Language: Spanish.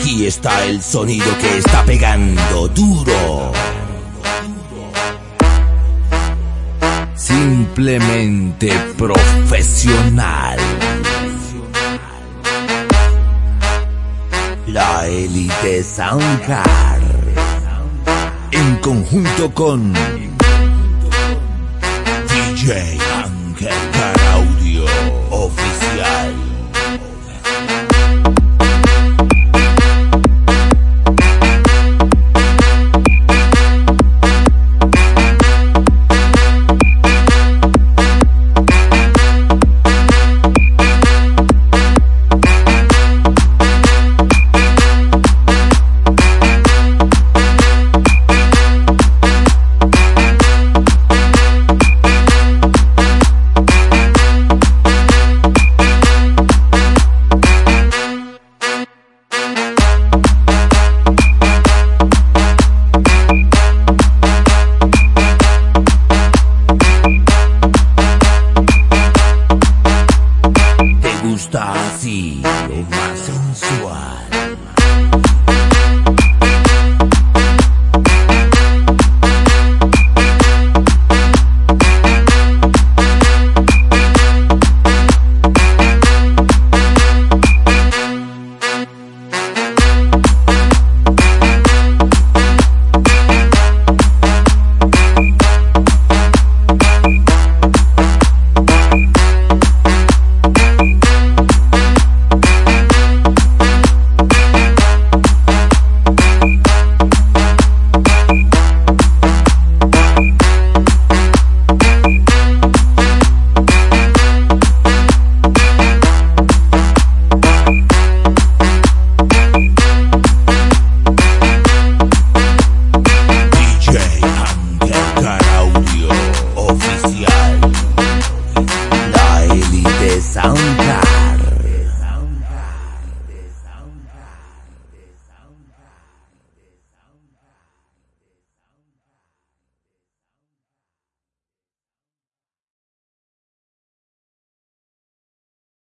Aquí está el sonido que está pegando duro. Simplemente profesional. La Élite Soundcar, en conjunto con DJ Ángel Car Audio Oficial. Gusta así o más sensual. La Élite Soundcar.